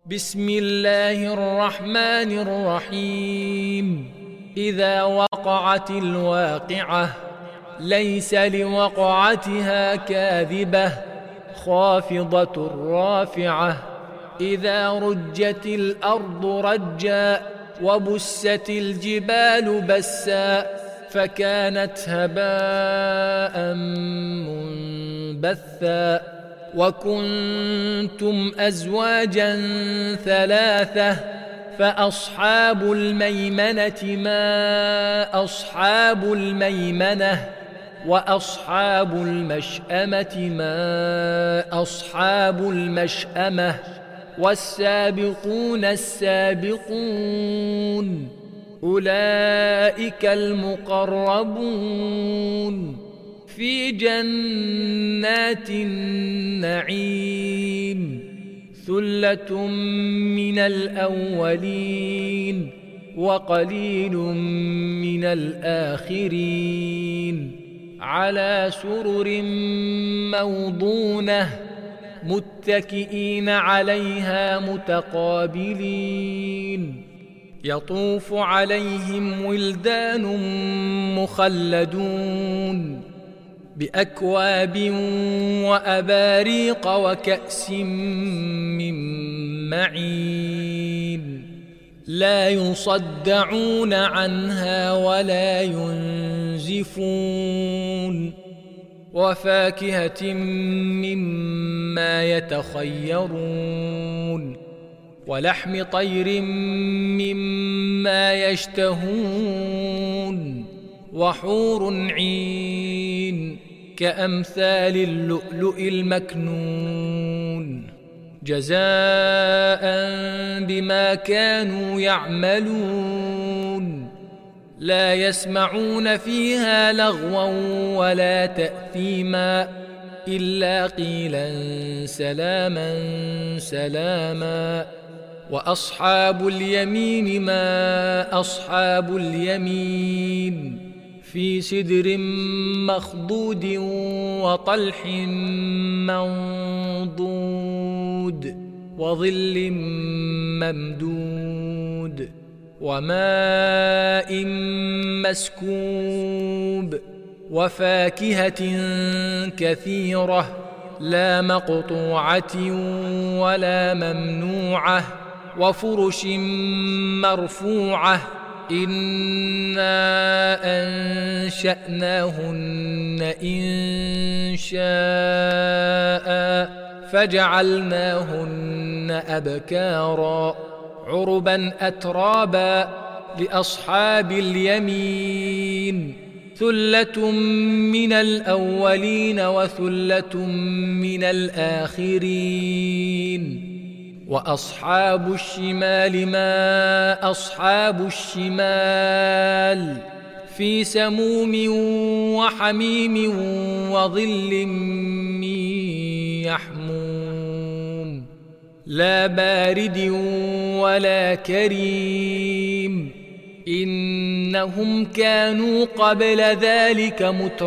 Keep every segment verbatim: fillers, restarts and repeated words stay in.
بسم الله الرحمن الرحيم. إذا وقعت الواقعة ليس لوقعتها كاذبة خافضة رافعة. إذا رجت الأرض رجا وبست الجبال بسا فكانت هباء منبثا. وكنتم أزواجا ثلاثة فأصحاب الميمنة ما أصحاب الميمنة وأصحاب المشأمة ما أصحاب المشأمة. والسابقون السابقون أولئك المقربون في جنات النعيم. ثلة من الأولين وقليل من الآخرين. على سرر موضونة متكئين عليها متقابلين. يطوف عليهم ولدان مخلدون بأكواب وأباريق وكأس من معين. لا يصدعون عنها ولا ينزفون. وفاكهة مما يتخيرون ولحم طير مما يشتهون. وحور عين كأمثال اللؤلؤ المكنون جزاء بما كانوا يعملون. لا يسمعون فيها لغوا ولا تأثيما إلا قيلا سلاما سلاما. وأصحاب اليمين ما أصحاب اليمين في سدر مخضود وطلح منضود وظل ممدود وماء مسكوب. وفاكهة كثيرة لا مقطوعة ولا ممنوعة. وفرش مرفوعة إنا أنشأناهن إن شاء فجعلناهن أبكارا عربا أترابا لأصحاب اليمين. ثلة من الأولين وثلة من الآخرين. وأصحاب الشمال ما أصحاب الشمال في سموم وحميم وظل من يحموم لا بارد ولا كريم. إنهم كانوا قبل ذلك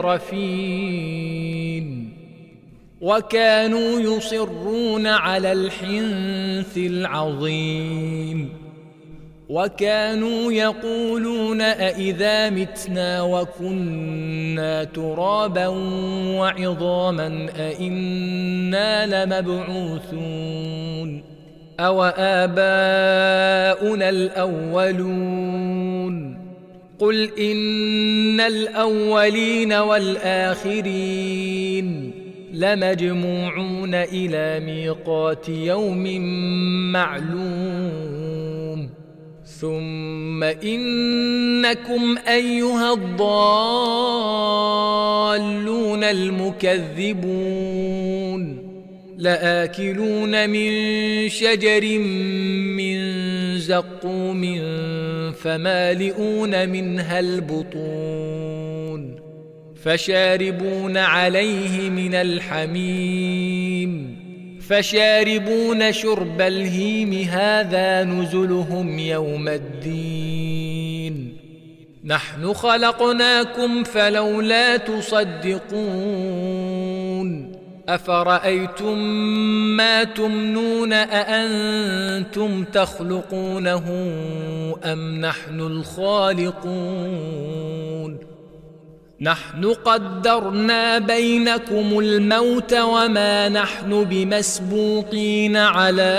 مترفين وكانوا يصرون على الحنث العظيم. وكانوا يقولون أإذا متنا وكنا ترابا وعظاما أإنا لمبعوثون أو آباؤنا الأولون. قل إن الأولين والآخرين لمجموعون إلى ميقات يوم معلوم. ثم إنكم أيها الضالون المكذبون لآكلون من شجر من زقوم فمالئون منها البطون فشاربون عليه من الحميم فشاربون شرب الهيم هذا نزلهم يوم الدين. نحن خلقناكم فلولا تصدقون أفرأيتم ما تمنون أأنتم تخلقونه أم نحن الخالقون نحن قدرنا بينكم الموت وما نحن بمسبوقين على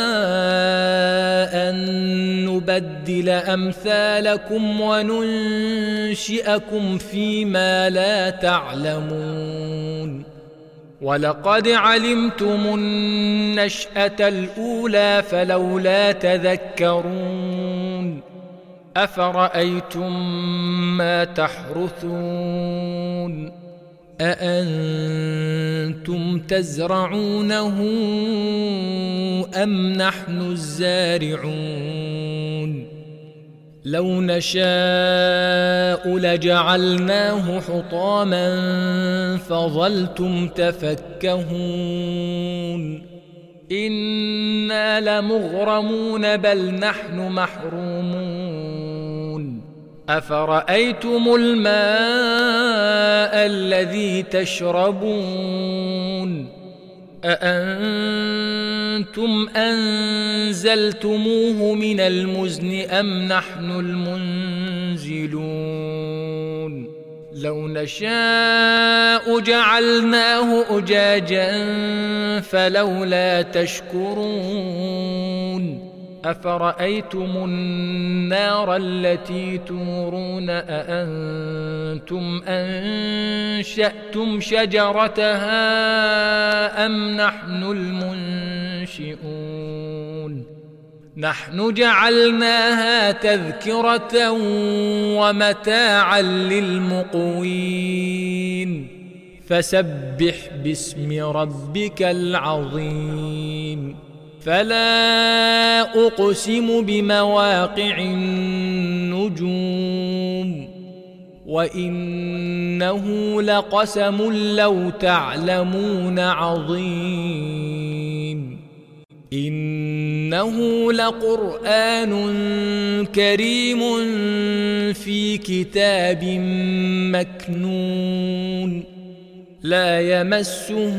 أن نبدل أمثالكم وننشئكم فيما لا تعلمون ولقد علمتم النشأة الأولى فلولا تذكرون أفرأيتم ما تحرثون أأنتم تزرعونه أم نحن الزارعون لو نشاء لجعلناه حطاما فظلتم تفكهون إنا لمغرمون بل نحن محرومون أفرأيتم الماء الذي تشربون أأنتم أنزلتموه من المزن أم نحن المنزلون لو نشاء جعلناه أجاجا فلولا تشكرون أفرأيتم النار التي تورون أأنتم أنشأتم شجرتها أم نحن المنشئون نحن جعلناها تذكرة ومتاعا للمقوين فسبح باسم ربك العظيم فلا أقسم بمواقع النجوم وإنه لقسم لو تعلمون عظيم إنه لقرآن كريم في كتاب مكنون لا يمسه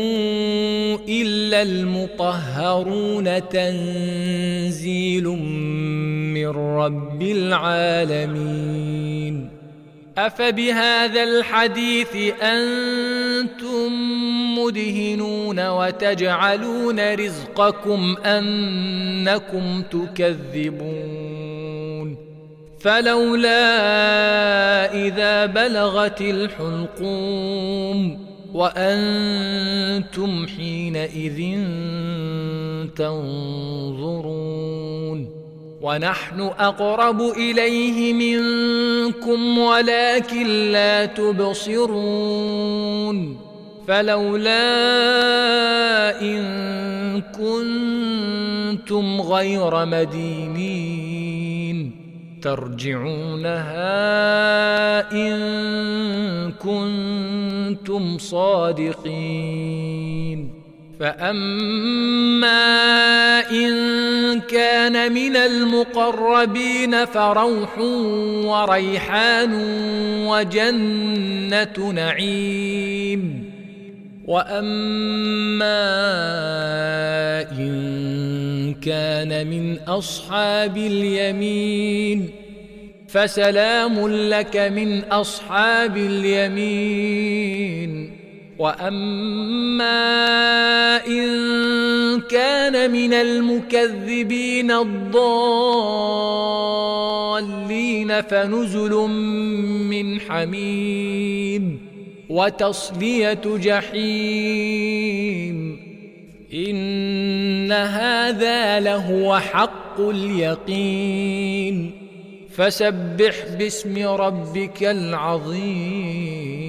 إلا المطهرون تنزيل من رب العالمين أفبهذا الحديث أنتم مدهنون وتجعلون رزقكم أنكم تكذبون فلولا إذا بلغت الحلقوم وأنتم حينئذ تنظرون ونحن أقرب إليه منكم ولكن لا تبصرون فلولا إن كنتم غير مدينين ترجعونها إن كنتم صادقين فأما إن كان من المقربين فروح وريحان وجنة نعيم وأما إن كان من أصحاب اليمين فسلام لك من أصحاب اليمين وأما إن كان من المكذبين الضالين فنزل من حميم وتصلية جحيم إن هذا لهو حق اليقين فسبح باسم ربك العظيم